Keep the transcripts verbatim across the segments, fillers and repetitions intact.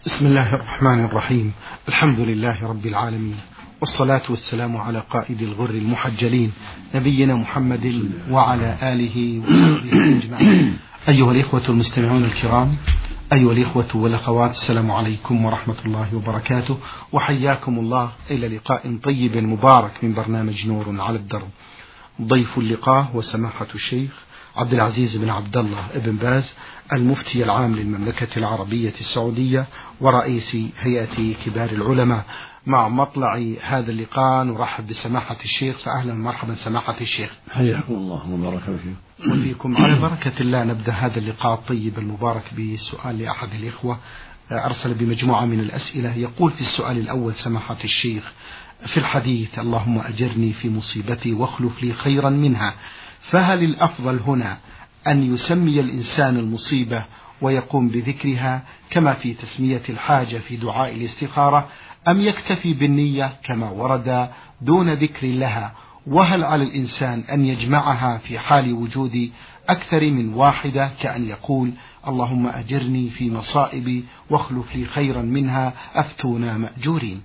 بسم الله الرحمن الرحيم. الحمد لله رب العالمين، والصلاة والسلام على قائد الغر المحجلين نبينا محمد وعلى آله وصحبه أجمعين. أيها الإخوة المستمعون الكرام، أيها الإخوة والأخوات، السلام عليكم ورحمة الله وبركاته، وحياكم الله إلى لقاء طيب مبارك من برنامج نور على الدرب. ضيف اللقاء وسماحة الشيخ عبد العزيز بن عبد الله بن باز، المفتي العام للمملكة العربية السعودية ورئيس هيئة كبار العلماء. مع مطلع هذا اللقاء نرحب بسماحة الشيخ، فأهلا ومرحبا سماحة الشيخ. حياكم الله وبارك فيكم. وفيكم. على بركة الله نبدأ هذا اللقاء الطيب المبارك بسؤال لأحد الإخوة أرسل بمجموعة من الأسئلة. يقول في السؤال الأول سماحة الشيخ: في الحديث اللهم أجرني في مصيبتي واخلف لي خيرا منها، فهل الأفضل هنا أن يسمي الإنسان المصيبة ويقوم بذكرها كما في تسمية الحاجة في دعاء الاستخارة، أم يكتفي بالنية كما ورد دون ذكر لها؟ وهل على الإنسان أن يجمعها في حال وجود أكثر من واحدة، كأن يقول اللهم أجرني في مصائبي واخلف لي خيرا منها، أفتونا مأجورين؟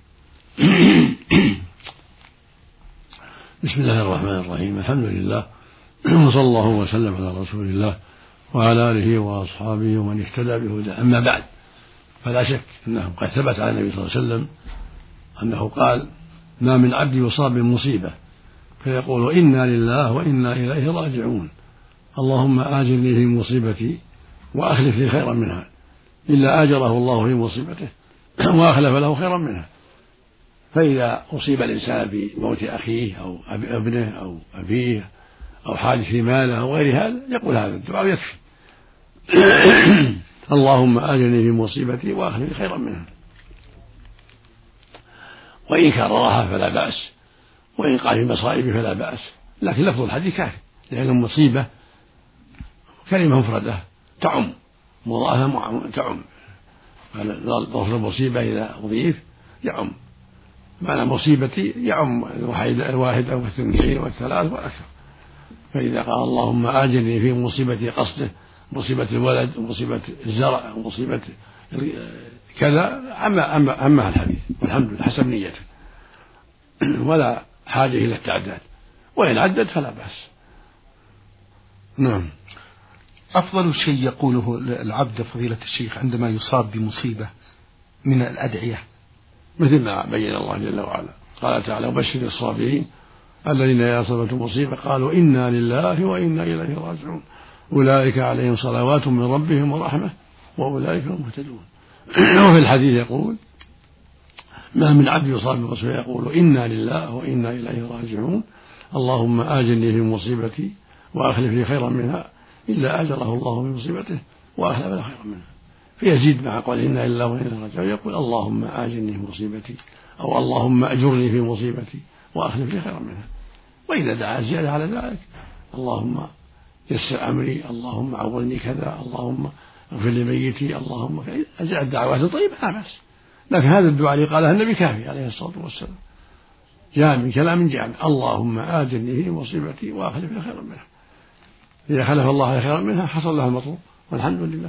بسم الله الرحمن الرحيم. الحمد لله، وصلى الله وسلم على رسول الله وعلى آله وأصحابه ومن اهتدى بهداه. أما بعد، فلا شك أنه قد ثبت عن النبي صلى الله عليه وسلم أنه قال: ما من عبد يصاب بمصيبة فيقول إنا لله وإنا إليه راجعون، اللهم آجرني في مصيبتي وأخلف لي خيرا منها، إلا آجره الله في مصيبته وأخلف له خيرا منها. فإذا أصيب الإنسان بموت أخيه أو ابنه أو أبيه أو حادث في ماله أو غير هذا، يقول هذا الدعاء يكفي: اللهم آجرني في مصيبتي وأخلف لي خيرا منها. وإن كررها فلا بأس، وإن قال في مصائب فلا بأس، لكن لفظ الحديث كافي، لأن المصيبة كلمة مفردة تعم، مضاعفة تعم. لفظ المصيبة إذا أضيف يعم، معنى مصيبتي يعم الواحد أو الاثنين والثلاث والأكثر. فإذا قال اللهم آجرني في مصيبتي، قصده مصيبة الولد ومصيبة الزرع ومصيبة كذا، أما أما أما الحديث، والحمد لله حسب نيته، ولا حاجة إلى التعداد، وإن عدد فلا بأس. نعم. أفضل شيء يقوله العبد فضيلة الشيخ عندما يصاب بمصيبة من الأدعية مثل ما بين الله جل وعلا، قال تعالى: وبشر الصابرين الذين إذا أصابتهم مصيبة قالوا إنا لله وإنا إليه راجعون، أولئك عليهم صلوات من ربهم ورحمة وأولئك هم المهتدون. وفي الحديث يقول: ما من عبد يصاب بمصيبة يقول إنا لله وإنا إليه راجعون، اللهم آجرني في مصيبتي وأخلف لي خيرا منها، إلا أجره الله في مصيبته وأخلف له خيرا منها. فيزيد مع قول إنا لله وإنا إليه راجعون يقول: اللهم آجرني في مصيبتي، أو اللهم أجرني في مصيبتي وأخلف لي خيرا منها. وإذا دعا زيادة على ذلك: اللهم يسر أمري، اللهم عوضني كذا، اللهم اغفر لميتي، اللهم أجعل الدعوات الطيبة لا بأس. لكن هذا الدعاء اللي قالها النبي كافي عليه الصلاة والسلام، جاء من كلام جامع: اللهم آجرني في مصيبتي وأخلف لي خيرا منها. إذا خلف الله خيرا منها حصل له المطلوب، والحمد لله.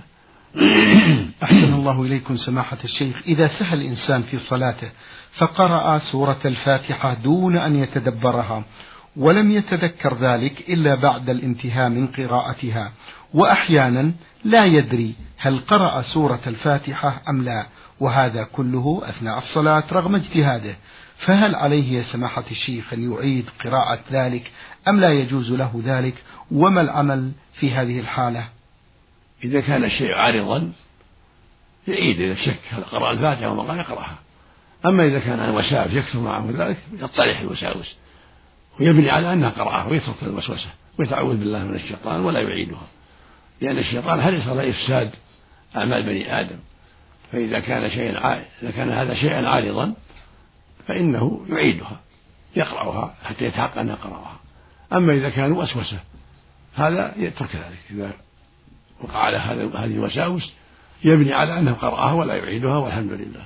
أحسن الله إليكم سماحة الشيخ. إذا سهى الإنسان في صلاته فقرأ سورة الفاتحة دون أن يتدبرها، ولم يتذكر ذلك إلا بعد الانتهاء من قراءتها، وأحيانا لا يدري هل قرأ سورة الفاتحة أم لا، وهذا كله أثناء الصلاة رغم اجتهاده، فهل عليه يا سماحة الشيخ أن يعيد قراءة ذلك أم لا يجوز له ذلك؟ وما العمل في هذه الحالة؟ إذا كان الشيء عارضا يعيد إذا شك هل قرأ الفاتحة وما قال يقرأها. أما إذا كان الوساوس يكثر معه ذلك يطرح الوساوس ويبني على أنها قرأها ويترك الوسوسة ويتعوذ بالله من الشيطان ولا يعيدها، لأن الشيطان حريص على إفساد أعمال بني آدم. فإذا كان شيئا ع... إذا كان هذا شيئا عارضا فإنه يعيدها يقرأها حتى يتحقق أنه قرأها. أما إذا كان وسوسة هذا يترك ذلك، إذا وقع على هذه الوساوس يبني على أنه قرأها ولا يعيدها، والحمد لله.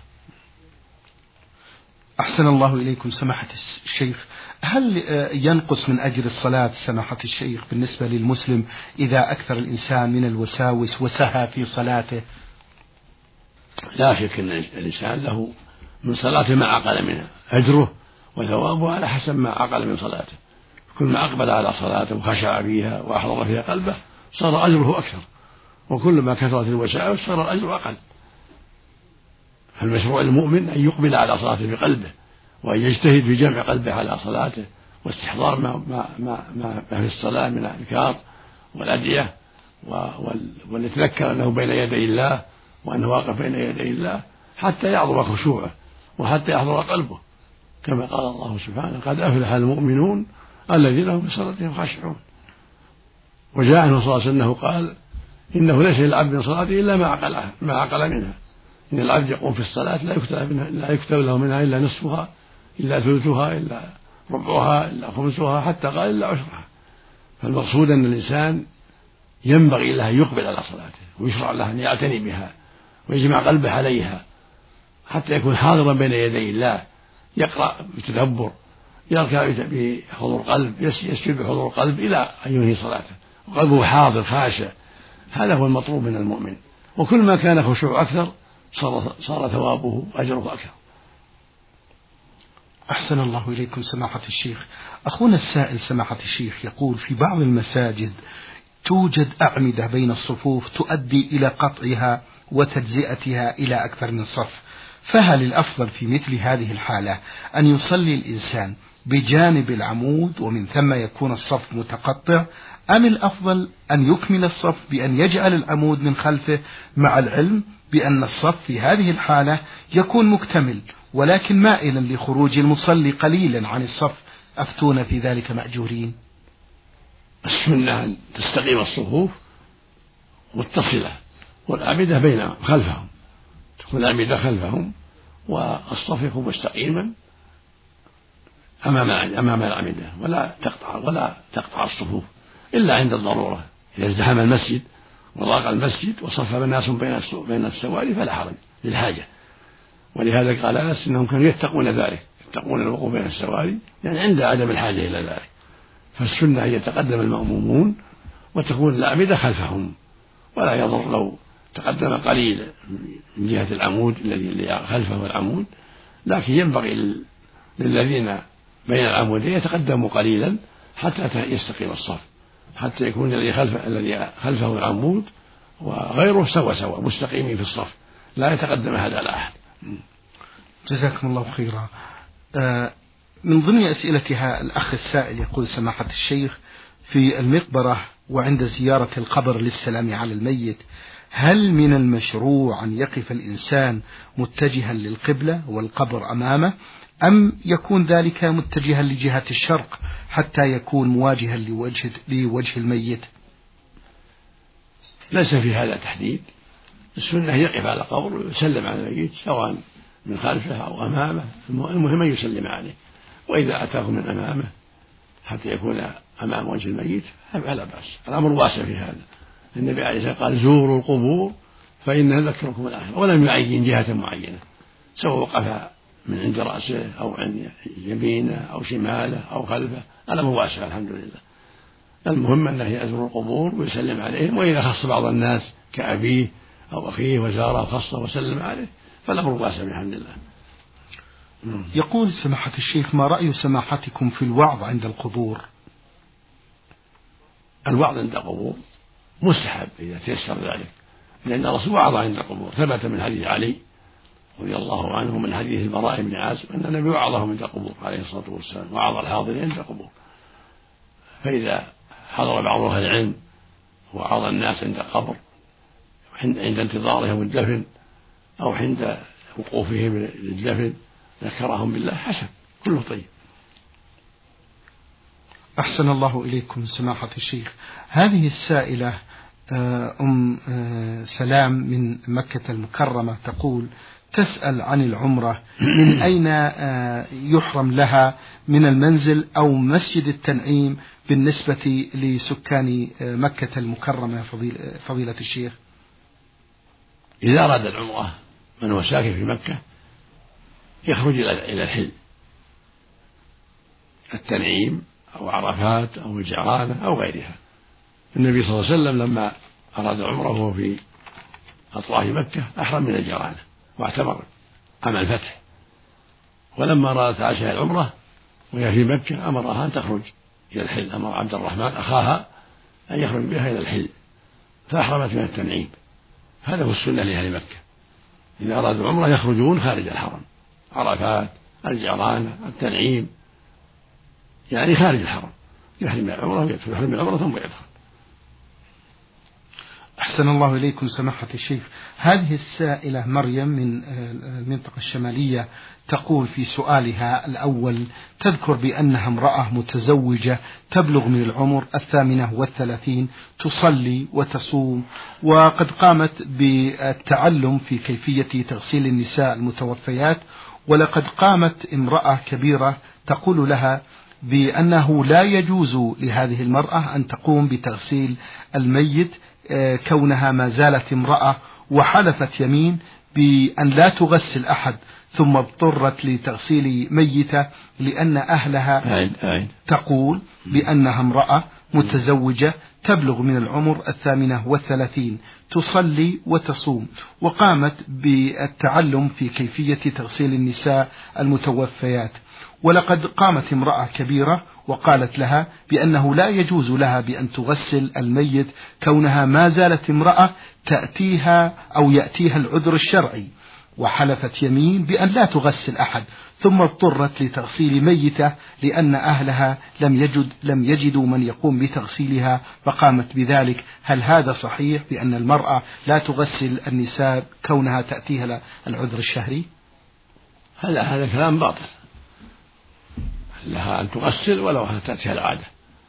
أحسن الله إليكم سماحة الشيخ. هل ينقص من أجر الصلاة سماحة الشيخ بالنسبة للمسلم إذا أكثر الإنسان من الوساوس وسهى في صلاته؟ لا شك أن الإنسان له من صلاته ما عقل منها أجره وثوابه على حسب ما عقل من صلاته. كل ما أقبل على صلاته وخشع فيها وأحضر فيها قلبه صار أجره أكثر، وكل ما كثرت الوسائل صار الأجر أقل. فالمشروع المؤمن أن يقبل على صلاته بقلبه، وأن يجتهد في جمع قلبه على صلاته واستحضار ما, ما, ما, ما في الصلاة من الأذكار والأدعية، وليتذكر أنه بين يدي الله وأنه واقف بين يدي الله حتى يعظم خشوعه وحتى يحضر قلبه، كما قال الله سبحانه: قد أفلح المؤمنون الذين هم في صلاتهم خاشعون. وجاء عنه صلى الله عليه وسلم أنه قال: إنه ليس للعبد من صلاته إلا ما عقلها ما عقل منها. إن العبد يقوم في الصلاة لا يكتب, منها لا يكتب له منها إلا نصفها إلا ثلثها إلا ربعها إلا خمسها حتى قال إلا عشرها. فالمقصود أن الإنسان ينبغي له أن يقبل على صلاته، ويشرع له أن يعتني بها ويجمع قلبه عليها حتى يكون حاضرا بين يدي الله، يقرأ بتدبر، يركع بحضور قلب، يسجد بحضور قلب إلى أن ينهي صلاته وقلبه حاضر خاشع. هذا هو المطلوب من المؤمن، وكل ما كان خشوع أكثر صار, صار ثوابه وأجره أكثر. أحسن الله إليكم سماحة الشيخ. أخونا السائل سماحة الشيخ يقول: في بعض المساجد توجد أعمدة بين الصفوف تؤدي إلى قطعها وتجزئتها إلى أكثر من صف، فهل الأفضل في مثل هذه الحالة أن يصلي الإنسان بجانب العمود ومن ثم يكون الصف متقطع، أم الأفضل أن يكمل الصف بأن يجعل العمود من خلفه، مع العلم بأن الصف في هذه الحالة يكون مكتمل ولكن مائلا لخروج المصلي قليلا عن الصف؟ أفتون في ذلك مأجورين. السنة أن تستقيم الصفوف متصلة والأعمدة بين خلفهم، تكون الأعمدة خلفهم والصف يكون مستقيما أمام أمام الأعمدة، ولا تقطع ولا تقطع الصفوف إلا عند الضرورة. إذا ازدحم المسجد وضاق المسجد وصف الناس بين بين السواري فلا حرج للحاجة. ولهذا قال أنس إنهم كانوا يتقون ذلك، يتقون الوقوف بين السواري يعني عند عدم الحاجة إلى ذلك. فالسنة أن يتقدم المأمومون وتكون الأعمدة خلفهم، ولا يضر لو تقدم قليل من جهة العمود الذي خلفه العمود، لكن ينبغي للذين بين العمودين يتقدموا قليلا حتى يستقيم الصف، حتى يكون الذي خلفه الذي خلفه العمود وغيره سوا سوا مستقيمين في الصف، لا يتقدم أحد على أحد. جزاكم الله خيرا. آه من ضمن أسئلتها الأخ السائل يقول: سماحة الشيخ، في المقبرة وعند زيارة القبر للسلام على الميت، هل من المشروع أن يقف الإنسان متجها للقبلة والقبر أمامه، أم يكون ذلك متجها لجهة الشرق حتى يكون مواجها لوجه, لوجه الميت؟ ليس في هذا تحديد، السنة يقف على قبر ويسلم على الميت سواء من خلفه أو أمامه، المهم أن يسلم عليه. وإذا أتاه من أمامه حتى يكون أمام وجه الميت فلا بأس، الأمر واسع في هذا. النبي عليه الصلاة والسلام قال: زوروا القبور فإنها تذكركم الآخرة، ولم يعين جهة معينة، سواء وقف من عند رأسه أو عن يمينه أو شماله أو خلفه، الأمر واسع الحمد لله. المهم أنه يزور القبور ويسلم عليهم، وإذا خص بعض الناس كأبيه أو أخيه وزاره وخصه وسلم عليه فالأمر واسع الحمد لله. يقول سماحة الشيخ: ما رأي سماحتكم في الوعظ عند القبور؟ الوعظ عند القبور مستحب إذا تيسر ذلك، لأن الرسول وعظ عند القبور، ثبت من حديث علي رضي الله عنه من حديث البراء بن عازب أن النبي وعظهم عند القبور عليه الصلاة والسلام، وعظ الحاضرين عند القبور. فإذا حضر بعض أهل العلم وعظ الناس عند القبر عند انتظارهم الدفن أو عند وقوفهم للدفن ذكرهم بالله حسن، كله طيب. أحسن الله إليكم سماحة الشيخ. هذه السائلة أم سلام من مكة المكرمة تقول: تسأل عن العمرة، من أين يحرم لها، من المنزل أو مسجد التنعيم بالنسبة لسكان مكة المكرمة فضيلة الشيخ؟ إذا أراد العمرة من هو ساكن في مكة يخرج إلى الحل، التنعيم أو عرفات أو الجعرانة أو غيرها. النبي صلى الله عليه وسلم لما أراد العمرة وهو في أطراف مكة أحرم من الجيرانة واعتمر عام الفتح، ولما أرادت عائشة العمرة وهي في مكة أمرها أن تخرج إلى الحل، أمر عبد الرحمن أخاها أن يخرج بها إلى الحل فأحرمت من التنعيم. هذا هو السنة لأهل مكة، إذا أرادوا العمرة يخرجون خارج الحرم، عرفات، الجيرانة، التنعيم، يعني خارج الحرم، يحرم العمرة ويدخل، يحرم العمرة ثم يدخل. أحسن الله إليكم سماحة الشيخ. هذه السائلة مريم من المنطقة الشمالية تقول في سؤالها الأول، تذكر بأنها امرأة متزوجة تبلغ من العمر الثامنة والثلاثين، تصلي وتصوم، وقد قامت بالتعلم في كيفية تغسيل النساء المتوفيات، ولقد قامت امرأة كبيرة تقول لها بأنه لا يجوز لهذه المرأة أن تقوم بتغسيل الميت كونها ما زالت امرأة، وحلفت يمين بأن لا تغسل أحد، ثم اضطرت لتغسيل ميتة لأن أهلها تقول بأنها امرأة متزوجة تبلغ من العمر الثامنة والثلاثين، تصلي وتصوم، وقامت بالتعلم في كيفية تغسيل النساء المتوفيات، ولقد قامت امرأة كبيرة وقالت لها بأنه لا يجوز لها بأن تغسل الميت كونها ما زالت امرأة تأتيها أو يأتيها العذر الشرعي، وحلفت يمين بأن لا تغسل أحد، ثم اضطرت لتغسيل ميتة لأن أهلها لم يجد لم يجدوا من يقوم بتغسيلها فقامت بذلك. هل هذا صحيح بأن المرأة لا تغسل النساء كونها تأتيها العذر الشهري؟ هذا هذا كلام باطل، لها أن تغسل ولو تأتيها العادة.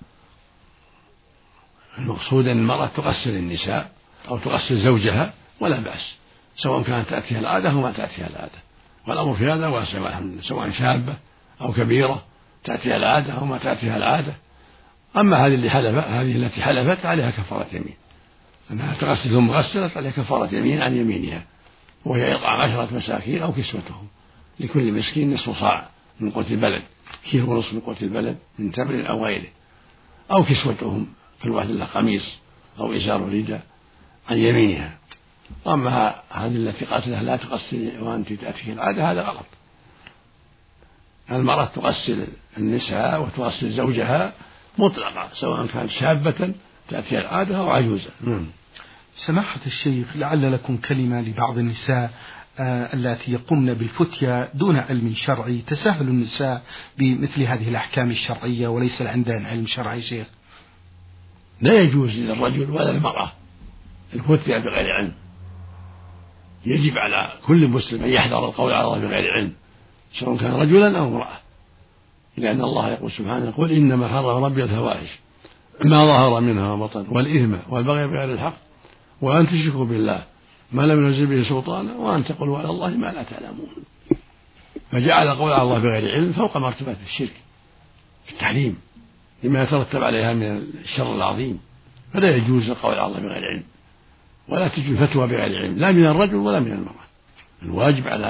المقصود أن المرأة تغسل النساء أو تغسل زوجها ولا بأس، سواء كانت تأتيها العادة أو ما تأتيها العادة، والأمر في هذا واسع والحمد لله، سواء شابة أو كبيرة تأتيها العادة أو ما تأتيها العادة. أما هذه اللي حلفت هذه التي حلفت عليها كفارة يمين، أنها تغسل ثم غسلت عليها كفارة يمين عن يمينها، وهي إطعام عشرة مساكين أو كسوتهم، لكل مسكين نصف صاع من قوت البلد، كيلو ونصف من قوت البلد من تمر أو غيره، أو كسوتهم كل واحد له قميص أو إزار رداء عن يمينها. أما هذه التي قالت لها لا تغسل وأنت تأتيه العادة هذا غلط. المرأة تغسل النساء وتغسل زوجها مطلقة، سواء كانت شابة تأتيها العادة أو عجوزة. سماحة الشيخ، لعل لكم كلمة لبعض النساء آه التي يقومن بالفتية دون علم شرعي، تساهل النساء بمثل هذه الأحكام الشرعية وليس عندهن علم شرعي. شيخ، لا يجوز للرجل ولا المرأة الفتية بغير علم، يجب على كل مسلم أن يحذر القول على الله بغير علم، سواء كان رجلا أو امرأة، لأن الله يقول سبحانه يقول إنما حرم ربي الفواحش ما ظهر منها وبطن والإثم والبغي بغير الحق وأن تشركوا بالله ما لم ينزل به سلطانا وأن تقولوا على الله ما لا تعلمون. فجعل القول على الله بغير علم فوق مرتبة الشرك في التحريم لما يترتب عليها من الشر العظيم، فلا يجوز القول على الله بغير علم، ولا تجوز فتوى بغير علم لا من الرجل ولا من المرأة. الواجب على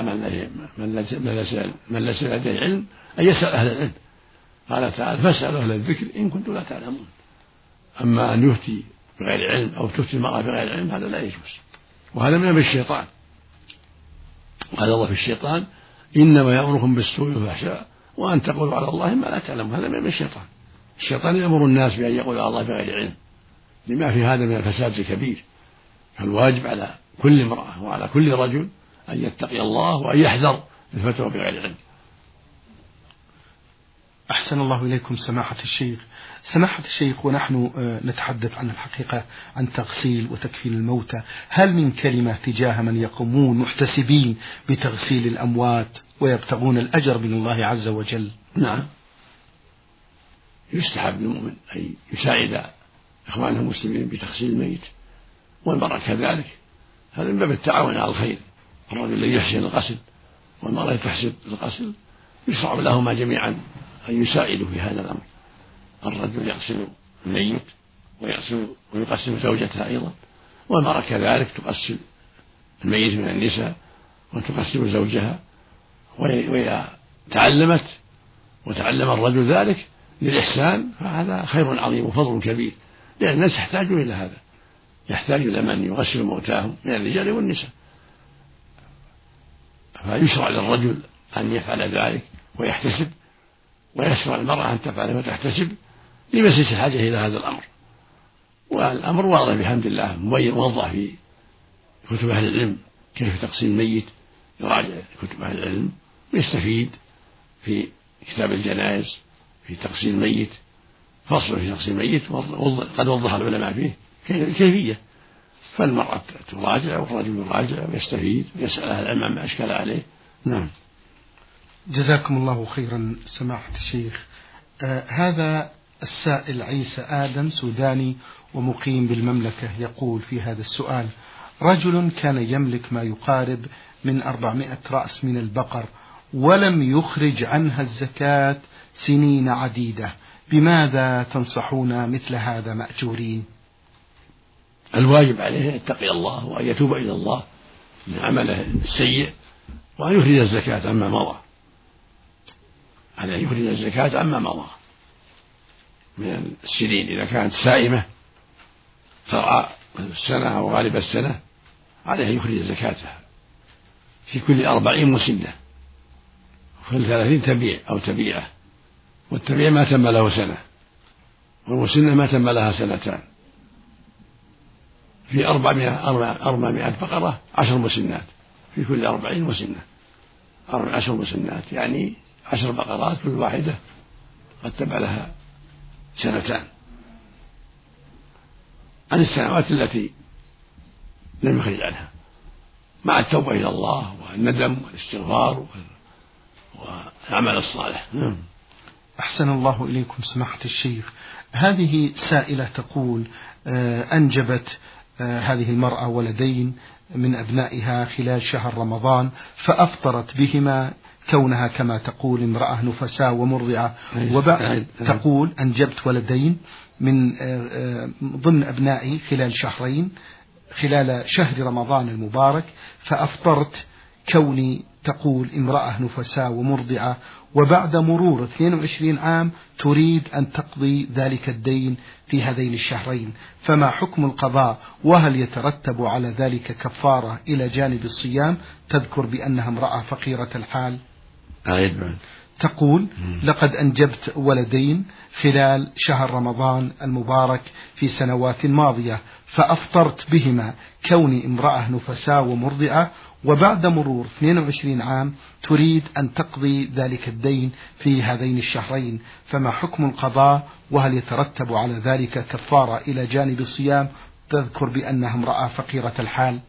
من ليس لديه علم أن يسأل أهل العلم، قال تعالى فاسألوا أهل الذكر إن كنتم لا تعلمون. أما أن يفتي بغير علم أو تفتي المرأة بغير علم هذا لا يجوز، وهذا من الشيطان. قال الله في الشيطان إنما يأمركم بالسوء والفحشاء وأن تقولوا على الله ما لا تعلمون، هذا من الشيطان. الشيطان يأمر الناس بأن يقولوا على الله بغير علم لما في هذا من الفساد الكبير. فالواجب على كل امرأة وعلى كل رجل أن يتقي الله وأن يحذر الفتوى بغير علم. أحسن الله إليكم سماحة الشيخ. سماحة الشيخ، ونحن نتحدث عن الحقيقة عن تغسيل وتكفين الموتى، هل من كلمة تجاه من يقومون محتسبين بتغسيل الأموات ويبتغون الأجر من الله عز وجل؟ نعم، يستحب للمؤمن أن يساعد إخوانه المسلمين بتغسيل الميت، والمرأة كذلك، هذا من باب التعاون على الخير. الرجل الذي يحسن الغسل والمرأة تحسن الغسل يشرع لهما جميعا أن يساعدوا في هذا الأمر. الرجل يغسل الميت ويغسل ويقسم زوجته أيضا، والمرأة كذلك تغسل الميت من النساء وتقسم زوجها، وإذا تعلمت وتعلم الرجل ذلك للإحسان فهذا خير عظيم وفضل كبير، لأن الناس يحتاجون إلى هذا، يحتاج إلى من يغسل موتاهم من الرجال والنساء، فيشرع للرجل أن يفعل ذلك ويحتسب، ويشرع المرأة أن تفعله وتحتسب لمسيس الحاجة إلى هذا الأمر. والأمر واضح بحمد الله، مبين موضح في كتب أهل العلم كيف تقسيم الميت، يراجع كتب أهل العلم ويستفيد في كتاب الجنائز في تقسيم الميت، فصل في تقسيم الميت قد وضح العلماء فيه الكيفية، فالمرأة تراجع والرجل يراجع ويستفيد ويسأل أهل العلم عما أشكل عليه. نعم. جزاكم الله خيرا سماحة الشيخ. آه هذا السائل عيسى آدم سوداني ومقيم بالمملكة يقول في هذا السؤال: رجل كان يملك ما يقارب من أربعمائة رأس من البقر ولم يخرج عنها الزكاة سنين عديدة، بماذا تنصحون مثل هذا مأجورين؟ الواجب عليه أن يتقي الله وأن يتوب إلى الله من عمله السيء، وأن يخرج الزكاة عما مضى، عليه أن يخرج الزكاة عما مضى من السنين. إذا كانت سائمة ترعى السنة أو غالب السنة عليه أن يخرج زكاتها في كل أربعين مسنة، وكل ثلاثين تبيع أو تبيعة، والتبيع ما تم له سنة، والمسنة ما تم لها سنتان. في أربعمائة أربعمائة بقرة عشر مسنات، في كل أربعين مسنة عشر مسنات، يعني عشر بقرات كل واحدة قد تبع لها سنتان عن السنوات التي لم يخرج عنها، مع التوبة إلى الله والندم والاستغفار والعمل الصالح. أحسن الله إليكم سماحة الشيخ. هذه سائلة تقول: أنجبت هذه المرأة ولدين من أبنائها خلال شهر رمضان، فأفطرت بهما كونها كما تقول امرأة نفساء ومرضعة، وبعد تقول أنجبت ولدين من ضمن أبنائي خلال شهرين خلال شهر رمضان المبارك، فأفطرت كوني تقول امرأة نفساء ومرضعة، وبعد مرور اثنين وعشرين عام تريد أن تقضي ذلك الدين في هذين الشهرين، فما حكم القضاء؟ وهل يترتب على ذلك كفارة إلى جانب الصيام؟ تذكر بأنها امرأة فقيرة الحال. تقول: لقد أنجبت ولدين خلال شهر رمضان المبارك في سنوات ماضية، فأفطرت بهما كوني امرأة نفساء ومرضعة، وبعد مرور اثنين وعشرين عام تريد أن تقضي ذلك الدين في هذين الشهرين، فما حكم القضاء؟ وهل يترتب على ذلك كفارة إلى جانب الصيام؟ تذكر بأنها امرأة فقيرة الحال.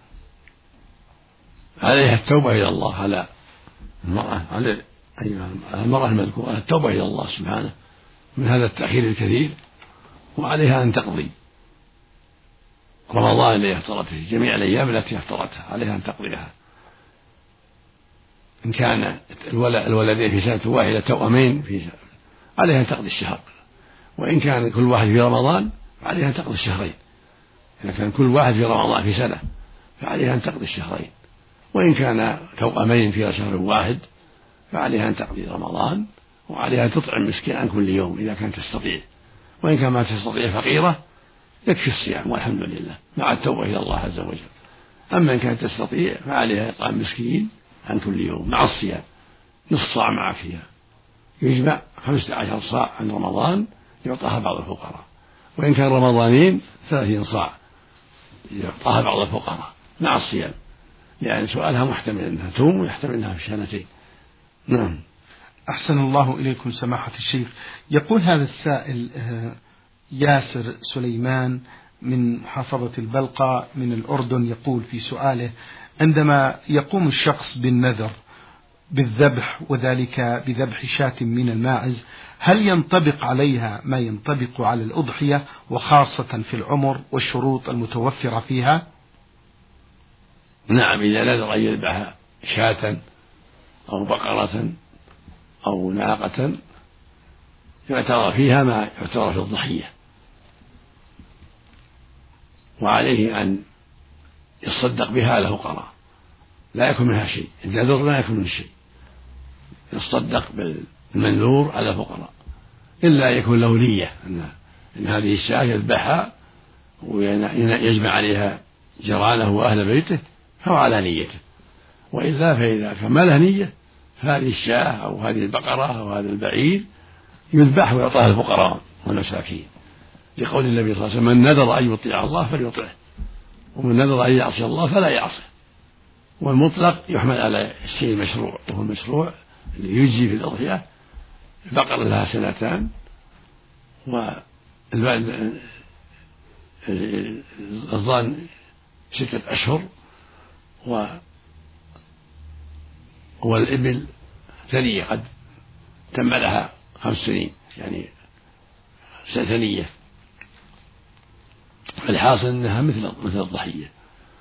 عليها التوبة إلى الله، على المرأة على أيها المرأة المذكورة التوبة إلى الله سبحانه من هذا التأخير الكثير، وعليها أن تقضي رمضان الذي افترته، جميع الأيام التي افترتها عليها أن تقضيها. إن كان الولدين في سنة واحدة توأمين في سنة عليها أن تقضي الشهر، وإن كان كل واحد في رمضان فعليها أن تقضي الشهرين. إذا كان كل واحد في رمضان في سنة فعليها أن تقضي الشهرين، وإن كان توأمين في شهر واحد فعليها أن تقضي رمضان، وعليها أن تطعم مسكين عن كل يوم إذا كانت تستطيع، وإن كان ما تستطيع فقيرة يكفي الصيام والحمد لله مع التوبة إلى الله عز وجل. أما إن كانت تستطيع فعليها إطعام مسكين عن كل يوم مع الصيام، نصف صاع مع فيها، يجمع خمسة عشر صاع عن رمضان يعطاها بعض الفقراء، وإن كان رمضانين ثلاثين صاع يعطاها بعض الفقراء مع الصيام، لأن يعني سؤالها محتمل أنها توم ويحتمل أنها في شهنتين. نعم. أحسن الله إليكم سماحة الشيخ. يقول هذا السائل ياسر سليمان من محافظة البلقا من الأردن، يقول في سؤاله: عندما يقوم الشخص بالنذر بالذبح وذلك بذبح شاة من الماعز، هل ينطبق عليها ما ينطبق على الأضحية، وخاصة في العمر والشروط المتوفرة فيها؟ نعم، إذا نذر أن يذبح شاة أو بقرة أو ناقة يعتبر فيها ما يعتبر في الضحية، وعليه أن يصدق بها على الفقراء، لا يكون منها شيء، النذر لا يكون منه شيء، يصدق بالمنذور على الفقراء، إلا يكون له نية أن, إن هذه الشاة يذبحها ويجمع عليها جيرانه وأهل بيته فهو على نيته، وإلا فإذا كان ما له نية فهذه الشاة أو هذه البقرة أو هذا البعير يذبح ويعطاها الفقراء والمساكين، لقول النبي صلى الله عليه وسلم: من نذر أن يطيع الله فليطعه، ومن نذر أن يعصي الله فلا يعصه. والمطلق يحمل على الشيء المشروع، وهو المشروع اللي يجزي في الأضحية البقرة لها سنتان، والضان ستة أشهر، و والإبل ثنية قد تم لها خمس سنين، يعني ثنية. فالحاصل أنها مثل مثل الضحية،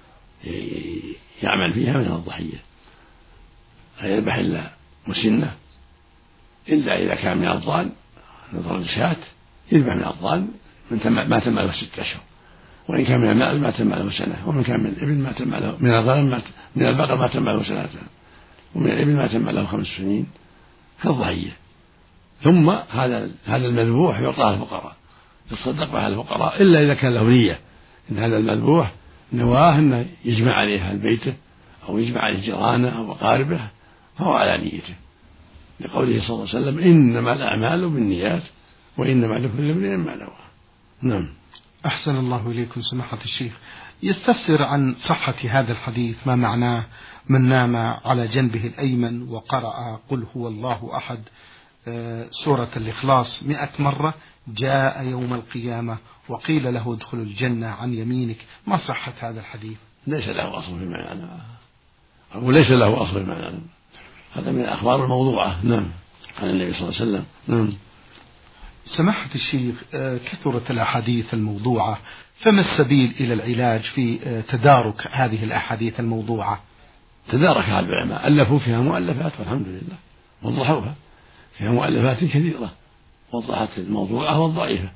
يعمل فيها مثل الضحية، لا يذبح إلا مسنة، إلا إذا كان من الضان نظر الشاة يذبح من الضان من ما تم له ست أشهر، وإن كان من الماء ما تم له سنة، ومن كان من الإبل ما تم له من الغنم من البقر ما تم له سنتان، ومن الإبل ما تم له خمس سنين كالضحية. ثم هذا هذا المذبوح يعطاه الفقراء، يتصدق على الفقراء، إلا إذا كان له نية إن هذا المذبوح نواه أنه يجمع عليه أهل بيته أو يجمع عليه جيرانه أو أقاربه فهو على نيته، لقوله صلى الله عليه وسلم: إنما الأعمال بالنيات وإنما لكل امرئ ما نوى. نعم. أحسن الله إليكم سماحة الشيخ. يستفسر عن صحة هذا الحديث، ما معناه: من نام على جنبه الأيمن وقرأ قل هو الله أحد سورة الإخلاص مئة مرة جاء يوم القيامة وقيل له ادخل الجنة عن يمينك. ما صحة هذا الحديث؟ ليس له أصل في معنى، أو ليس له أصل في معنى، هذا من الأخبار الموضوعة. نعم، عن النبي صلى الله عليه وسلم. نعم. سماحة الشيخ، كثرت الأحاديث الموضوعة، فما السبيل إلى العلاج في تدارك هذه الأحاديث الموضوعة؟ تداركها العلماء، ألفوا فيها مؤلفات والحمد لله، وضحوها، فيها مؤلفات كثيرة وضحت الموضوعة والضعيفة،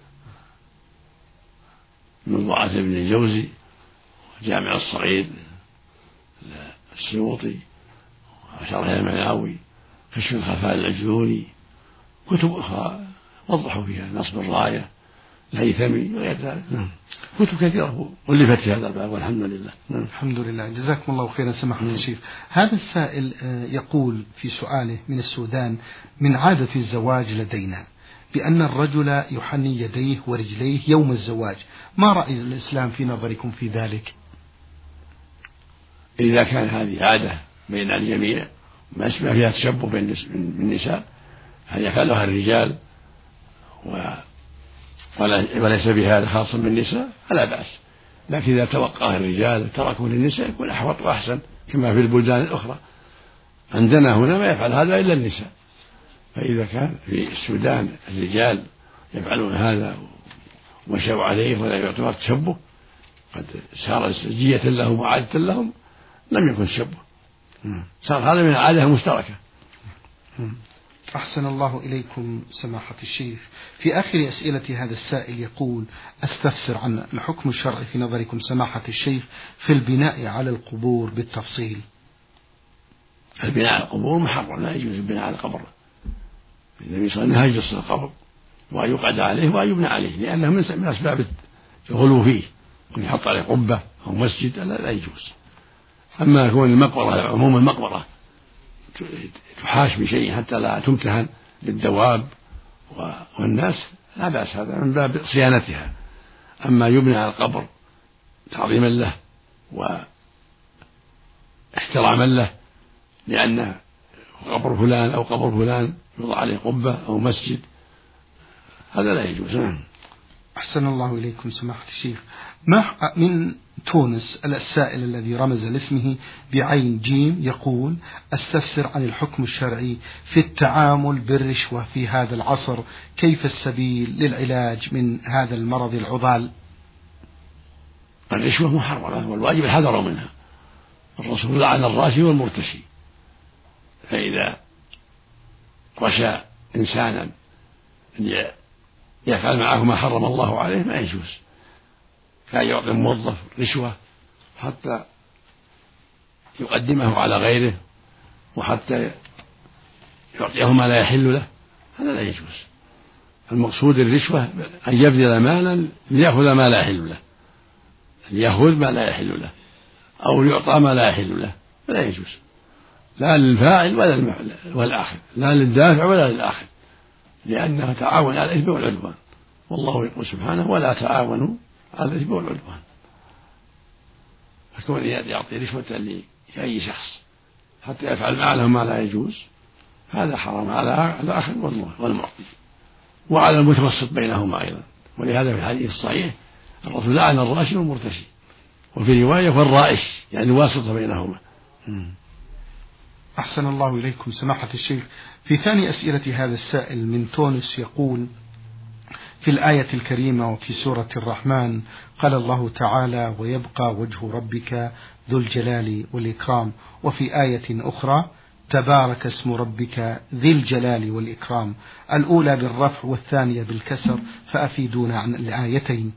موضوعة ابن الجوزي وجامع الصغير السيوطي وشرح المناوي كشف الخفاء العجلوني، كتب أخرى وضحوا فيها، نصب الراية الهيثمي وغير ذلك. كتب كثيرة ألفت في هذا الباب والحمد لله. الحمد لله، جزاكم الله خيرا سماحة الشيخ. هذا السائل يقول في سؤاله من السودان: من عادة الزواج لدينا بأن الرجل يحني يديه ورجليه يوم الزواج، ما رأي الإسلام في نظركم في ذلك؟ إذا كان هذه عادة بين الجميع ما يشبه فيها تشبه بين النساء، هل يفعلها الرجال وليس بهذا خاصا بالنساء فلا بأس، لكن إذا توقعه الرجال تركوا للنساء يكون أحوط وأحسن، كما في البلدان الأخرى. عندنا هنا ما يفعل هذا إلا النساء، فإذا كان في السودان الرجال يفعلون هذا ومشوا عليه ولا يعتبر تشبه، قد صار سجية لهم وعادة لهم، لم يكن تشبه، صار هذا من العادة المشتركة. أحسن الله إليكم سماحة الشيخ. في آخر أسئلة هذا السائل يقول: أستفسر عن الحكم الشرعي في نظركم سماحة الشيخ في البناء على القبور بالتفصيل. البناء على القبور محرم، لا يجوز البناء على القبر. النبي صلى الله عليه وسلم يجلس القبر وأن يقعد عليه وأن يبنى عليه، لأنه من أسباب الغلو فيه، أن يحط عليه قبة أو مسجد لا, لا يجوز. أما يكون المقبرة عموم المقبرة تحاش بشيء حتى لا تمتهن للدواب والناس لا بأس، هذا من باب صيانتها. أما يبنى على القبر تعظيما له واحتراما له لأنه قبر فلان أو قبر فلان يوضع عليه قبة أو مسجد، هذا لا يجوز. نعم. أحسن الله إليكم سماحة الشيخ. ما من تونس السائل الذي رمز لاسمه بعين جيم يقول: أستفسر عن الحكم الشرعي في التعامل بالرشوة في هذا العصر، كيف السبيل للعلاج من هذا المرض العضال؟ الرشوة محرمة والواجب الحذر منها، الرسول لعن الراشي والمرتشي، فإذا رشى إنسانا يفعل معه ما حرم الله عليه ما يجوز، كان يعطي موظف رشوة حتى يقدمه على غيره وحتى يعطيه ما لا يحل له، هذا لا يجوز. المقصود الرشوة أن يبذل مالا ليأخذ ما لا يحل له، أن يأخذ ما لا يحل له أو يعطى ما لا يحل له، فلا يجوز، لا للفاعل ولا والآخر، لا للدافع ولا للآخر، لأنه تعاون على الإثم والعدوان، والله يقول سبحانه ولا تعاونوا على الإثم والعدوان. فكون يعطي رشوة لأي شخص حتى يفعل معه ما لا يجوز هذا حرام على الآخر والمعطي وعلى المتوسط بينهما أيضا. ولهذا في الحديث الصحيح الرسول لعن الراشي والمرتشي، وفي رواية والرائش يعني الواسطة بينهما. أحسن الله إليكم سماحة الشيخ. في ثاني أسئلة هذا السائل من تونس يقول: في الآية الكريمة وفي سورة الرحمن قال الله تعالى: ويبقى وجه ربك ذو الجلال والإكرام، وفي آية أخرى تبارك اسم ربك ذي الجلال والإكرام، الأولى بالرفع والثانية بالكسر، فأفيدونا عن الآيتين.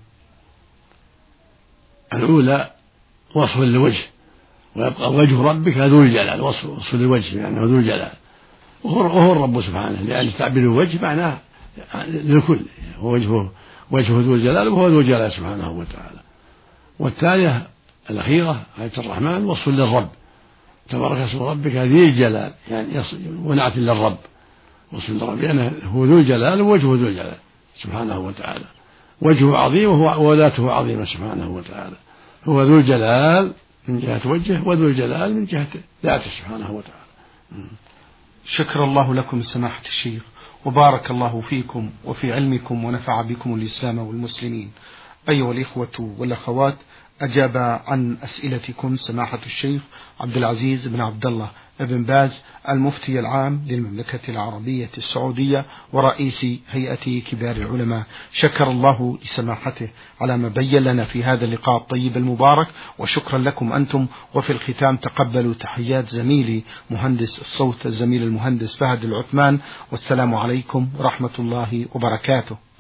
الأولى وصف للوجه، ويبقى وجه ربك ذو الجلال، وصف, وصف للوجه لأنه يعني ذو الجلال، وهو الرب سبحانه، لأن تعبير الوجه معناه للكل، وجهه وجهه ذو الجلال وهو ذو الجلال سبحانه وتعالى. والثانية الأخيرة آية الرحمن وصف للرب، تبارك اسم ربك ذي الجلال يعني ونعت للرب، وصف للرب لأنه هو ذو الجلال ووجهه ذو الجلال سبحانه وتعالى، وجهه عظيم وذاته عظيمة سبحانه وتعالى، هو ذو الجلال من جهة وجهه وذو الجلال من جهة ذاته سبحانه وتعالى. شكر الله لكم سماحة الشيخ، وبارك الله فيكم وفي علمكم ونفع بكم الإسلام والمسلمين. أيها الإخوة والأخوات، أجاب عن أسئلتكم سماحة الشيخ عبد العزيز بن عبد الله بن باز المفتي العام للمملكة العربية السعودية ورئيس هيئة كبار العلماء. شكر الله لسماحته على ما بين لنا في هذا اللقاء الطيب المبارك، وشكرا لكم أنتم. وفي الختام تقبلوا تحيات زميلي مهندس الصوت الزميل المهندس فهد العثمان، والسلام عليكم ورحمة الله وبركاته.